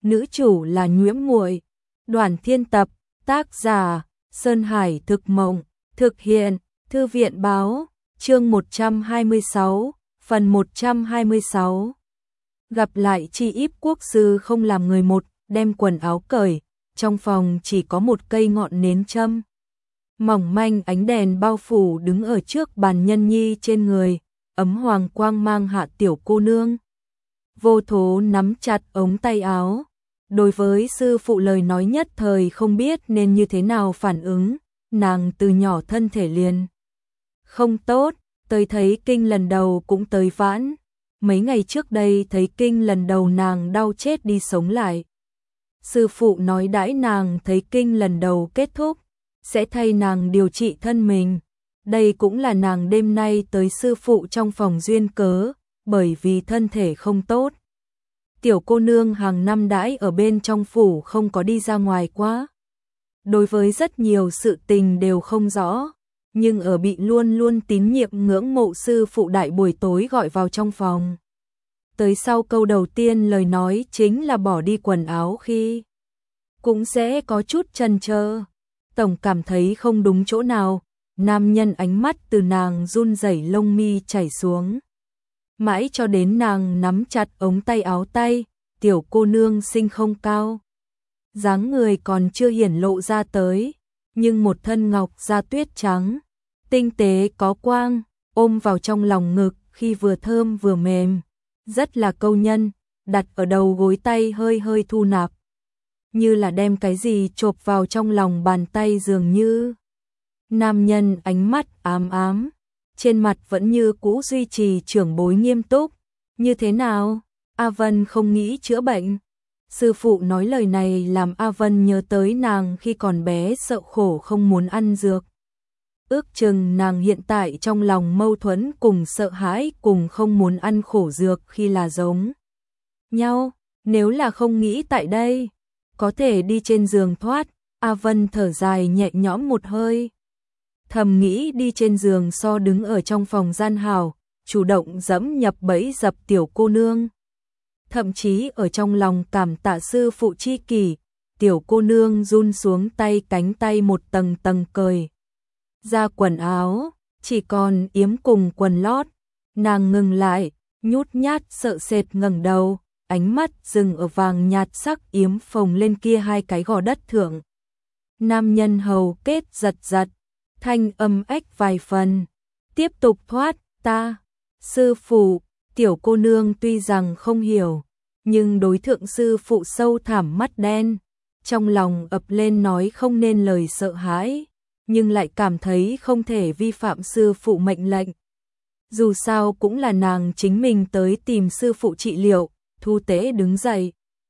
nữ chủ là Nhuễm Muội. Đoàn Thiên Tập, tác giả Sơn Hải Thực Mộng, thực hiện Thư viện Báo, chương 126, phần 126. Gặp lại Chi Íp quốc sư không làm người một, đem quần áo cởi, trong phòng chỉ có một cây ngọn nến châm. Mỏng manh ánh đèn bao phủ đứng ở trước bàn nhân nhi trên người, ấm hoàng quang mang hạ tiểu cô nương. Vô Thố nắm chặt ống tay áo. Đối với sư phụ lời nói nhất thời không biết nên như thế nào phản ứng, nàng từ nhỏ thân thể liền không tốt, tới thấy kinh lần đầu cũng tới vãn. Mấy ngày trước đây thấy kinh lần đầu nàng đau chết đi sống lại. Sư phụ nói đãi nàng thấy kinh lần đầu kết thúc, sẽ thay nàng điều trị thân mình. Đây cũng là nàng đêm nay tới sư phụ trong phòng duyên cớ, bởi vì thân thể không tốt. Tiểu cô nương hàng năm đãi ở bên trong phủ không có đi ra ngoài quá. Đối với rất nhiều sự tình đều không rõ, nhưng ở bị luôn luôn tín nhiệm ngưỡng mộ sư phụ đại buổi tối gọi vào trong phòng. Tới sau câu đầu tiên lời nói chính là bỏ đi quần áo khi cũng sẽ có chút chần chờ. Tổng cảm thấy không đúng chỗ nào, nam nhân ánh mắt từ nàng run rẩy lông mi chảy xuống. Mãi cho đến nàng nắm chặt ống tay áo tay, tiểu cô nương sinh không cao. Dáng người còn chưa hiển lộ ra tới, nhưng một thân ngọc da tuyết trắng, tinh tế có quang, ôm vào trong lòng ngực khi vừa thơm vừa mềm, rất là câu nhân, đặt ở đầu gối tay hơi hơi thu nạp. Như là đem cái gì chộp vào trong lòng bàn tay dường như. Nam nhân ánh mắt ám ám, trên mặt vẫn như cũ duy trì trưởng bối nghiêm túc. Như thế nào? A Vân không nghĩ chữa bệnh. Sư phụ nói lời này làm A Vân nhớ tới nàng khi còn bé sợ khổ không muốn ăn dược. Ước chừng nàng hiện tại trong lòng mâu thuẫn cùng sợ hãi cùng không muốn ăn khổ dược khi là giống nhau. Nếu là không nghĩ tại đây, có thể đi trên giường thoát. A Vân thở dài nhẹ nhõm một hơi. Thầm nghĩ đi trên giường so đứng ở trong phòng gian hào, chủ động dẫm nhập bẫy dập tiểu cô nương. Thậm chí ở trong lòng cảm tạ sư phụ chi kỷ, tiểu cô nương run xuống tay cánh tay một tầng tầng cởi ra quần áo, chỉ còn yếm cùng quần lót. Nàng ngừng lại, nhút nhát sợ sệt ngẩng đầu, ánh mắt dừng ở vàng nhạt sắc yếm phồng lên kia hai cái gò đất thượng. Nam nhân hầu kết giật giật, thanh âm ếch vài phần. Tiếp tục thoát, ta, sư phụ. Tiểu cô nương tuy rằng không hiểu, nhưng đối thượng sư phụ sâu thẳm mắt đen, trong lòng ập lên nói không nên lời sợ hãi, nhưng lại cảm thấy không thể vi phạm sư phụ mệnh lệnh. Dù sao cũng là nàng chính mình tới tìm sư phụ trị liệu. Thu Tế đứng dậy,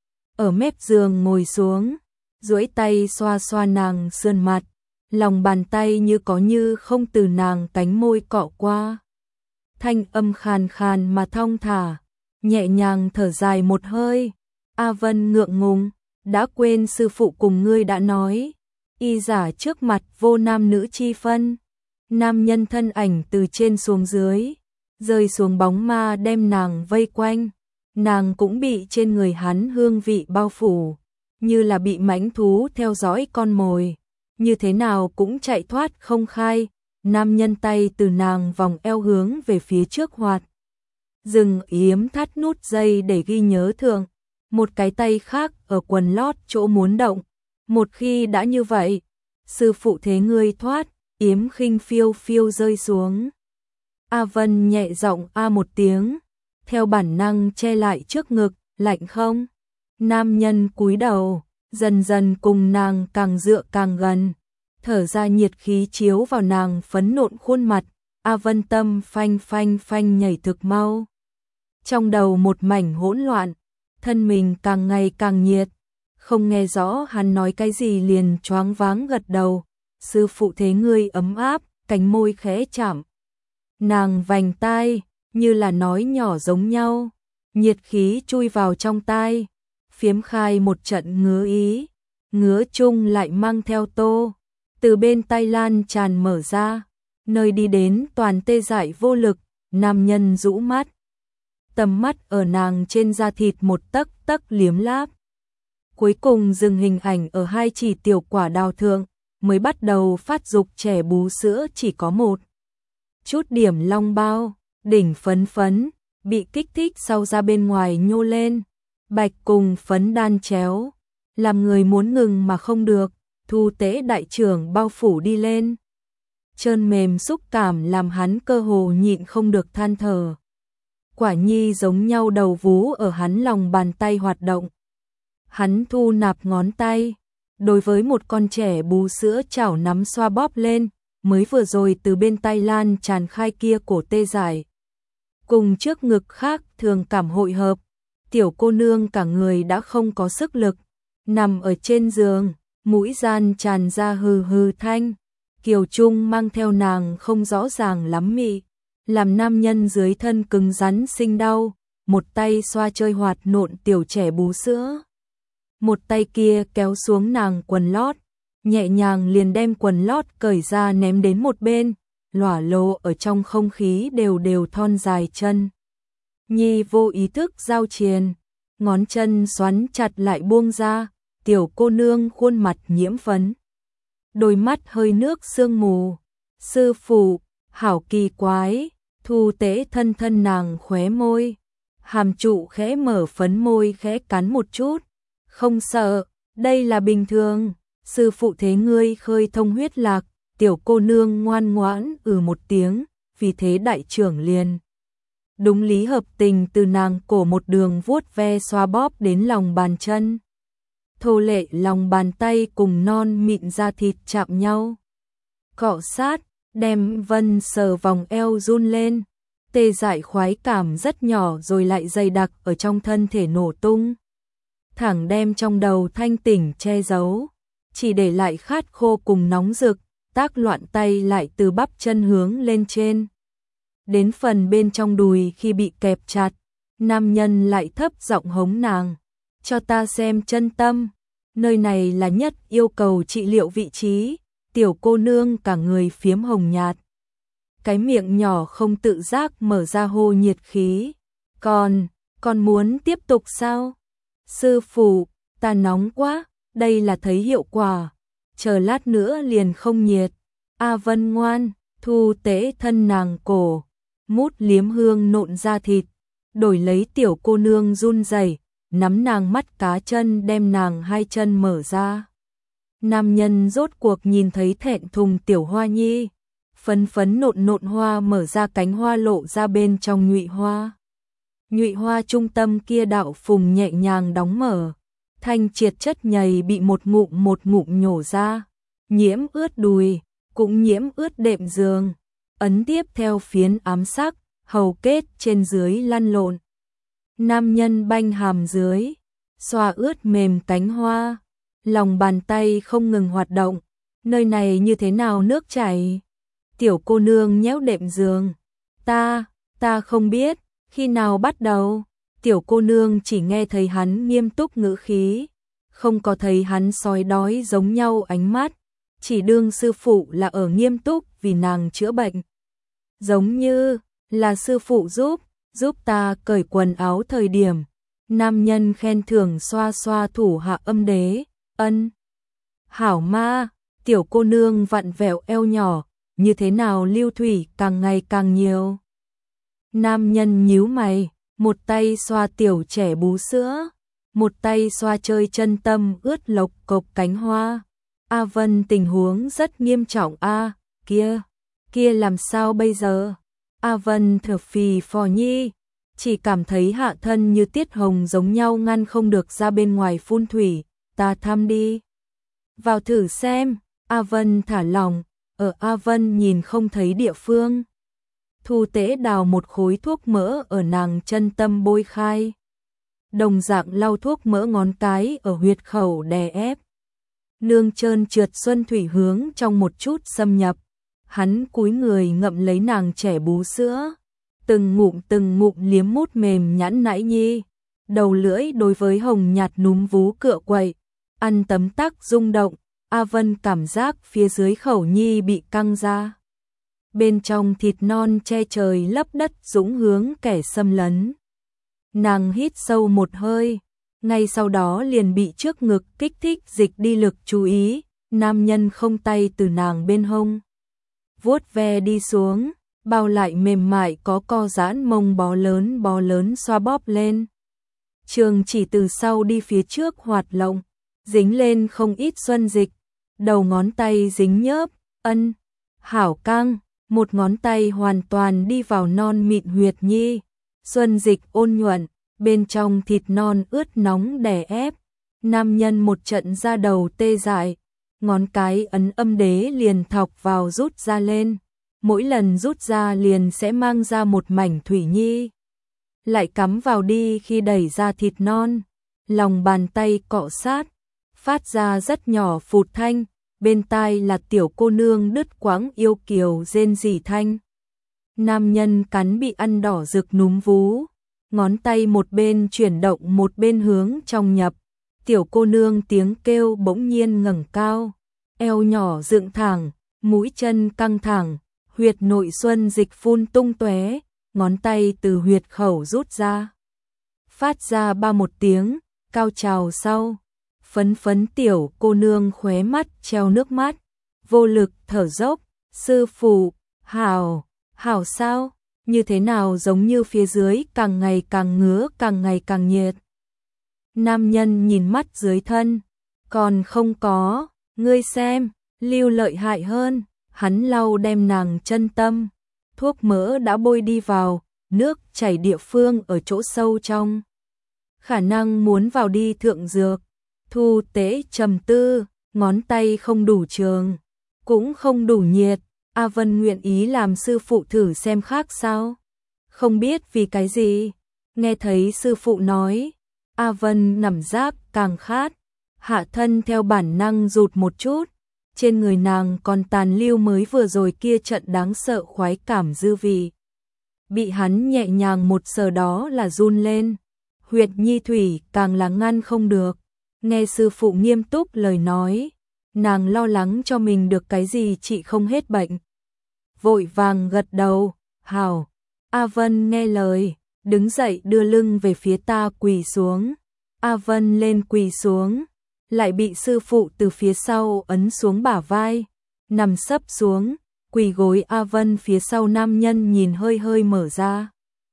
ở mép giường ngồi xuống, duỗi tay xoa xoa nàng sườn mặt, lòng bàn tay như có như không từ nàng cánh môi cọ qua. Thanh âm khàn khàn mà thong thả, nhẹ nhàng thở dài một hơi. A Vân ngượng ngùng, đã quên sư phụ cùng ngươi đã nói, y giả trước mặt vô nam nữ chi phân. Nam nhân thân ảnh từ trên xuống dưới, rơi xuống bóng ma đem nàng vây quanh. Nàng cũng bị trên người hắn hương vị bao phủ, như là bị mãnh thú theo dõi con mồi, như thế nào cũng chạy thoát không khai. Nam nhân tay từ nàng vòng eo hướng về phía trước hoạt. Dừng yếm thắt nút dây để ghi nhớ thượng, một cái tay khác ở quần lót chỗ muốn động. Một khi đã như vậy, sư phụ thế ngươi thoát, yếm khinh phiêu phiêu rơi xuống. A Vân nhẹ giọng a một tiếng, theo bản năng che lại trước ngực, lạnh không? Nam nhân cúi đầu, dần dần cùng nàng càng dựa càng gần, thở ra nhiệt khí chiếu vào nàng phấn nộn khuôn mặt. A Vân tâm phanh phanh phanh nhảy thực mau. Trong đầu một mảnh hỗn loạn, thân mình càng ngày càng nhiệt, không nghe rõ hắn nói cái gì liền choáng váng gật đầu. Sư phụ thế ngươi ấm áp, cánh môi khẽ chạm nàng vành tai, như là nói nhỏ giống nhau. Nhiệt khí chui vào trong tai, phiếm khai một trận ngứa ý, ngứa chung lại mang theo tô, từ bên tai lan tràn mở ra, nơi đi đến toàn tê dại vô lực. Nam nhân rũ mắt, tầm mắt ở nàng trên da thịt một tấc tấc liếm láp. Cuối cùng dừng hình ảnh ở hai chỉ tiểu quả đào thượng, mới bắt đầu phát dục trẻ bú sữa chỉ có một chút điểm long bao, đỉnh phấn phấn, bị kích thích sau ra bên ngoài nhô lên, bạch cùng phấn đan chéo, làm người muốn ngừng mà không được. Thu Tế đại trưởng bao phủ đi lên, trơn mềm xúc cảm làm hắn cơ hồ nhịn không được than thở. Quả nhi giống nhau đầu vú ở hắn lòng bàn tay hoạt động. Hắn thu nạp ngón tay, đối với một con trẻ bú sữa chảo nắm xoa bóp lên, mới vừa rồi từ bên tay lan tràn khai kia cổ tê dại. Cùng trước ngực khác thường cảm hội hợp, tiểu cô nương cả người đã không có sức lực, nằm ở trên giường, mũi gian tràn ra hừ hừ thanh. Kiều Trung mang theo nàng không rõ ràng lắm mị, làm nam nhân dưới thân cứng rắn sinh đau, một tay xoa chơi hoạt nộn tiểu trẻ bú sữa. Một tay kia kéo xuống nàng quần lót, nhẹ nhàng liền đem quần lót cởi ra ném đến một bên, lỏa lồ ở trong không khí đều đều thon dài chân. Nhi vô ý thức giao triền, ngón chân xoắn chặt lại buông ra, tiểu cô nương khuôn mặt nhiễm phấn. Đôi mắt hơi nước sương mù, sư phụ, hảo kỳ quái, Thu Tế thân thân nàng khóe môi, hàm trụ khẽ mở phấn môi khẽ cắn một chút, không sợ, đây là bình thường, sư phụ thế ngươi khơi thông huyết lạc, tiểu cô nương ngoan ngoãn một tiếng, vì thế đại trưởng liền. Đúng lý hợp tình từ nàng cổ một đường vuốt ve xoa bóp đến lòng bàn chân. Thô lệ lòng bàn tay cùng non mịn da thịt chạm nhau. Cọ sát, đem Vân sờ vòng eo run lên. Tê dại khoái cảm rất nhỏ rồi lại dày đặc ở trong thân thể nổ tung. Thẳng đem trong đầu thanh tỉnh che giấu. Chỉ để lại khát khô cùng nóng rực, tác loạn tay lại từ bắp chân hướng lên trên. Đến phần bên trong đùi khi bị kẹp chặt, nam nhân lại thấp giọng hống nàng. Cho ta xem chân tâm, nơi này là nhất yêu cầu trị liệu vị trí, tiểu cô nương cả người phiếm hồng nhạt. Cái miệng nhỏ không tự giác mở ra hô nhiệt khí. Còn muốn tiếp tục sao? Sư phụ, ta nóng quá, đây là thấy hiệu quả. Chờ lát nữa liền không nhiệt. A Vân ngoan, Thu Tế thân nàng cổ, mút liếm hương nộn da thịt, đổi lấy tiểu cô nương run rẩy, nắm nàng mắt cá chân đem nàng hai chân mở ra. Nam nhân rốt cuộc nhìn thấy thẹn thùng tiểu hoa nhi, phấn phấn nộn nộn hoa mở ra cánh hoa lộ ra bên trong nhụy hoa. Nhụy hoa trung tâm kia đạo phùng nhẹ nhàng đóng mở, thanh triệt chất nhầy bị một ngụm nhổ ra, nhiễm ướt đùi, cũng nhiễm ướt đệm giường, ấn tiếp theo phiến ám sắc, hầu kết trên dưới lăn lộn. Nam nhân banh hàm dưới, xoa ướt mềm cánh hoa, lòng bàn tay không ngừng hoạt động, nơi này như thế nào nước chảy. Tiểu cô nương nhéo đệm giường, ta không biết, khi nào bắt đầu, tiểu cô nương chỉ nghe thấy hắn nghiêm túc ngữ khí, không có thấy hắn sói đói giống nhau ánh mắt, chỉ đương sư phụ là ở nghiêm túc vì nàng chữa bệnh. Giống như là sư phụ giúp ta cởi quần áo thời điểm, nam nhân khen thưởng xoa xoa thủ hạ âm đế, ân. Hảo ma, tiểu cô nương vặn vẹo eo nhỏ, như thế nào lưu thủy càng ngày càng nhiều. Nam nhân nhíu mày, một tay xoa tiểu trẻ bú sữa, một tay xoa chơi chân tâm ướt lộc cộc cánh hoa. A Vân tình huống rất nghiêm trọng a, kia làm sao bây giờ? A Vân thở phì phò nhi, chỉ cảm thấy hạ thân như tiết hồng giống nhau ngăn không được ra bên ngoài phun thủy, ta thăm đi. Vào thử xem, A Vân thả lỏng, ở A Vân nhìn không thấy địa phương. Thu Tế đào một khối thuốc mỡ ở nàng chân tâm bôi khai. Đồng dạng lau thuốc mỡ ngón cái ở huyệt khẩu đè ép. Nương trơn trượt xuân thủy hướng trong một chút xâm nhập. Hắn cúi người ngậm lấy nàng trẻ bú sữa. Từng ngụm liếm mút mềm nhẵn nãi nhi. Đầu lưỡi đối với hồng nhạt núm vú cựa quậy. Ăn tấm tắc rung động. A Vân cảm giác phía dưới khẩu nhi bị căng ra. Bên trong thịt non che trời lấp đất dũng hướng kẻ xâm lấn. Nàng hít sâu một hơi, ngay sau đó liền bị trước ngực kích thích dịch đi lực chú ý, nam nhân không tay từ nàng bên hông vuốt ve đi xuống, bao lại mềm mại có co giãn mông bó lớn xoa bóp lên. Trường chỉ từ sau đi phía trước hoạt lộng, dính lên không ít xuân dịch, đầu ngón tay dính nhớp, ân, hảo căng, một ngón tay hoàn toàn đi vào non mịn huyệt nhi, xuân dịch ôn nhuận, bên trong thịt non ướt nóng đè ép, nam nhân một trận da đầu tê dại, ngón cái ấn âm đế liền thọc vào rút ra lên, mỗi lần rút ra liền sẽ mang ra một mảnh thủy nhi, lại cắm vào đi khi đẩy ra thịt non, lòng bàn tay cọ sát, phát ra rất nhỏ phụt thanh, bên tai là tiểu cô nương đứt quãng yêu kiều rên rỉ thanh. Nam nhân cắn bị ăn đỏ rực núm vú, ngón tay một bên chuyển động một bên hướng trong nhập, tiểu cô nương tiếng kêu bỗng nhiên ngẩng cao, eo nhỏ dựng thẳng, mũi chân căng thẳng, huyệt nội xuân dịch phun tung tóe, ngón tay từ huyệt khẩu rút ra. Phát ra ba một tiếng, cao trào sau, phấn phấn tiểu cô nương khóe mắt treo nước mắt, vô lực thở dốc, sư phụ, hảo, hảo sao, như thế nào giống như phía dưới càng ngày càng ngứa càng ngày càng nhiệt. Nam nhân nhìn mắt dưới thân, còn không có, ngươi xem, lưu lợi hại hơn, hắn lau đem nàng chân tâm, thuốc mỡ đã bôi đi vào, nước chảy địa phương ở chỗ sâu trong. Khả năng muốn vào đi thượng dược, Thu Tế trầm tư, ngón tay không đủ trường, cũng không đủ nhiệt, A Vân nguyện ý làm sư phụ thử xem khác sao? Không biết vì cái gì, nghe thấy sư phụ nói, A Vân nằm giáp càng khát, hạ thân theo bản năng rụt một chút, trên người nàng còn tàn lưu mới vừa rồi kia trận đáng sợ khoái cảm dư vị. Bị hắn nhẹ nhàng một sờ đó là run lên, huyệt nhi thủy càng là ngăn không được, nghe sư phụ nghiêm túc lời nói, nàng lo lắng cho mình được cái gì trị không hết bệnh. Vội vàng gật đầu, hảo, A Vân nghe lời, đứng dậy đưa lưng về phía ta quỳ xuống, A Vân lên quỳ xuống, lại bị sư phụ từ phía sau ấn xuống bả vai, nằm sấp xuống, quỳ gối A Vân phía sau nam nhân nhìn hơi hơi mở ra.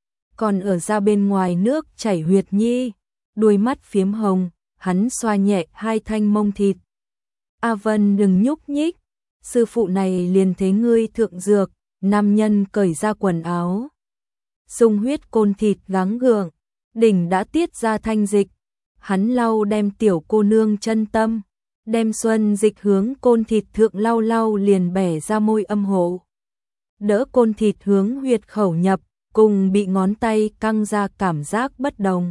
Còn ở ra bên ngoài nước chảy huyệt nhi, đuôi mắt phiếm hồng, hắn xoa nhẹ hai thanh mông thịt. A Vân đừng nhúc nhích, sư phụ này liền thế ngươi thượng dược, nam nhân cởi ra quần áo. Sung huyết côn thịt gắng gượng, đỉnh đã tiết ra thanh dịch, hắn lau đem tiểu cô nương chân tâm, đem xuân dịch hướng côn thịt thượng lau lau liền bẻ ra môi âm hộ. Đỡ côn thịt hướng huyệt khẩu nhập, cùng bị ngón tay căng ra cảm giác bất đồng.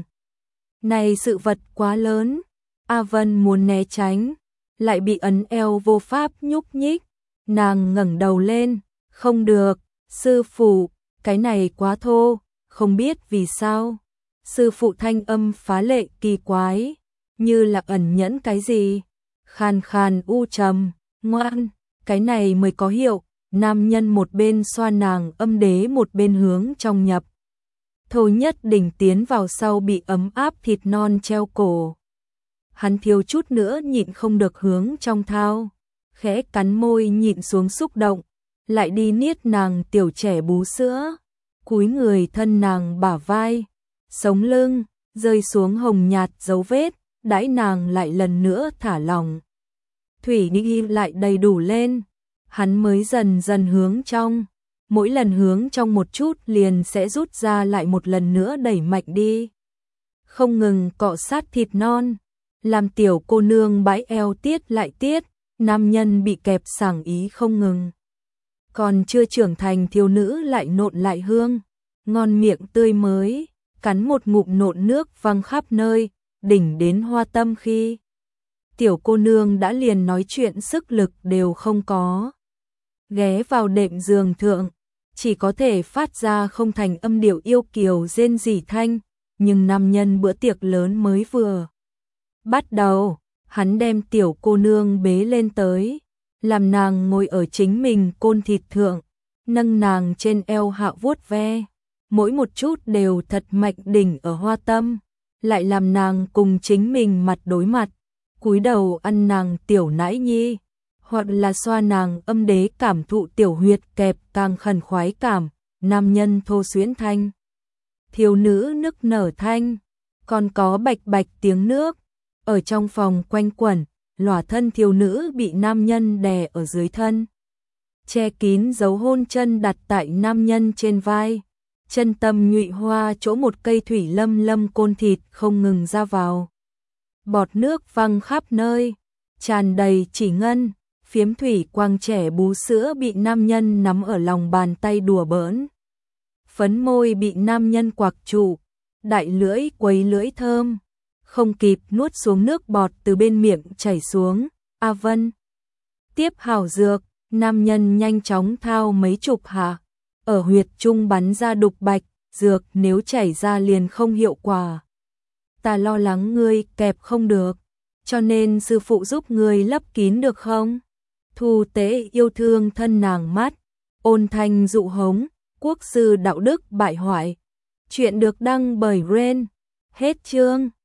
Này sự vật quá lớn, A Vân muốn né tránh, lại bị ấn eo vô pháp nhúc nhích, nàng ngẩng đầu lên, không được, sư phụ, cái này quá thô, không biết vì sao. Sư phụ thanh âm phá lệ kỳ quái, như là ẩn nhẫn cái gì, khàn khàn u trầm, ngoan, cái này mới có hiệu. Nam nhân một bên xoa nàng âm đế một bên hướng trong nhập. Thô nhất đỉnh tiến vào sau bị ấm áp thịt non treo cổ. Hắn thiếu chút nữa nhịn không được hướng trong thao, khẽ cắn môi nhịn xuống xúc động, lại đi niết nàng tiểu trẻ bú sữa, cúi người thân nàng bả vai, sống lưng, rơi xuống hồng nhạt dấu vết, đãi nàng lại lần nữa thả lòng. Thủy đi lại đầy đủ lên, hắn mới dần dần hướng trong, mỗi lần hướng trong một chút liền sẽ rút ra lại một lần nữa đẩy mạnh đi. Không ngừng cọ sát thịt non, làm tiểu cô nương bãi eo tiết lại tiết, nam nhân bị kẹp sảng ý không ngừng. Còn chưa trưởng thành thiếu nữ lại nộn lại hương, ngon miệng tươi mới, cắn một ngụm nộn nước văng khắp nơi, đỉnh đến hoa tâm khi. Tiểu cô nương đã liền nói chuyện sức lực đều không có. Ghé vào đệm giường thượng, chỉ có thể phát ra không thành âm điệu yêu kiều rên rỉ thanh, nhưng nam nhân bữa tiệc lớn mới vừa bắt đầu, hắn đem tiểu cô nương bế lên tới, làm nàng ngồi ở chính mình côn thịt thượng, nâng nàng trên eo hạ vuốt ve, mỗi một chút đều thật mạnh đỉnh ở hoa tâm, lại làm nàng cùng chính mình mặt đối mặt, cúi đầu ăn nàng tiểu nãi nhi, hoặc là xoa nàng âm đế cảm thụ tiểu huyệt kẹp càng khẩn khoái cảm, nam nhân thô xuyến thanh, thiếu nữ nức nở thanh, còn có bạch bạch tiếng nước, ở trong phòng quanh quẩn, lòa thân thiếu nữ bị nam nhân đè ở dưới thân. Che kín dấu hôn chân đặt tại nam nhân trên vai, chân tâm nhụy hoa chỗ một cây thủy lâm lâm côn thịt không ngừng ra vào. Bọt nước văng khắp nơi, tràn đầy chỉ ngân, phiếm thủy quang trẻ bú sữa bị nam nhân nắm ở lòng bàn tay đùa bỡn. Phấn môi bị nam nhân quặc trụ, đại lưỡi quấy lưỡi thơm, không kịp nuốt xuống nước bọt từ bên miệng chảy xuống. A Vân tiếp hảo dược, nam nhân nhanh chóng thao mấy chục hạ, ở huyệt trung bắn ra đục bạch, dược nếu chảy ra liền không hiệu quả. Ta lo lắng ngươi kẹp không được, cho nên sư phụ giúp ngươi lấp kín được không? Thu Tế yêu thương thân nàng mắt, ôn thanh dụ hống, quốc sư đạo đức bại hoại. Chuyện được đăng bởi Ren. Hết chương.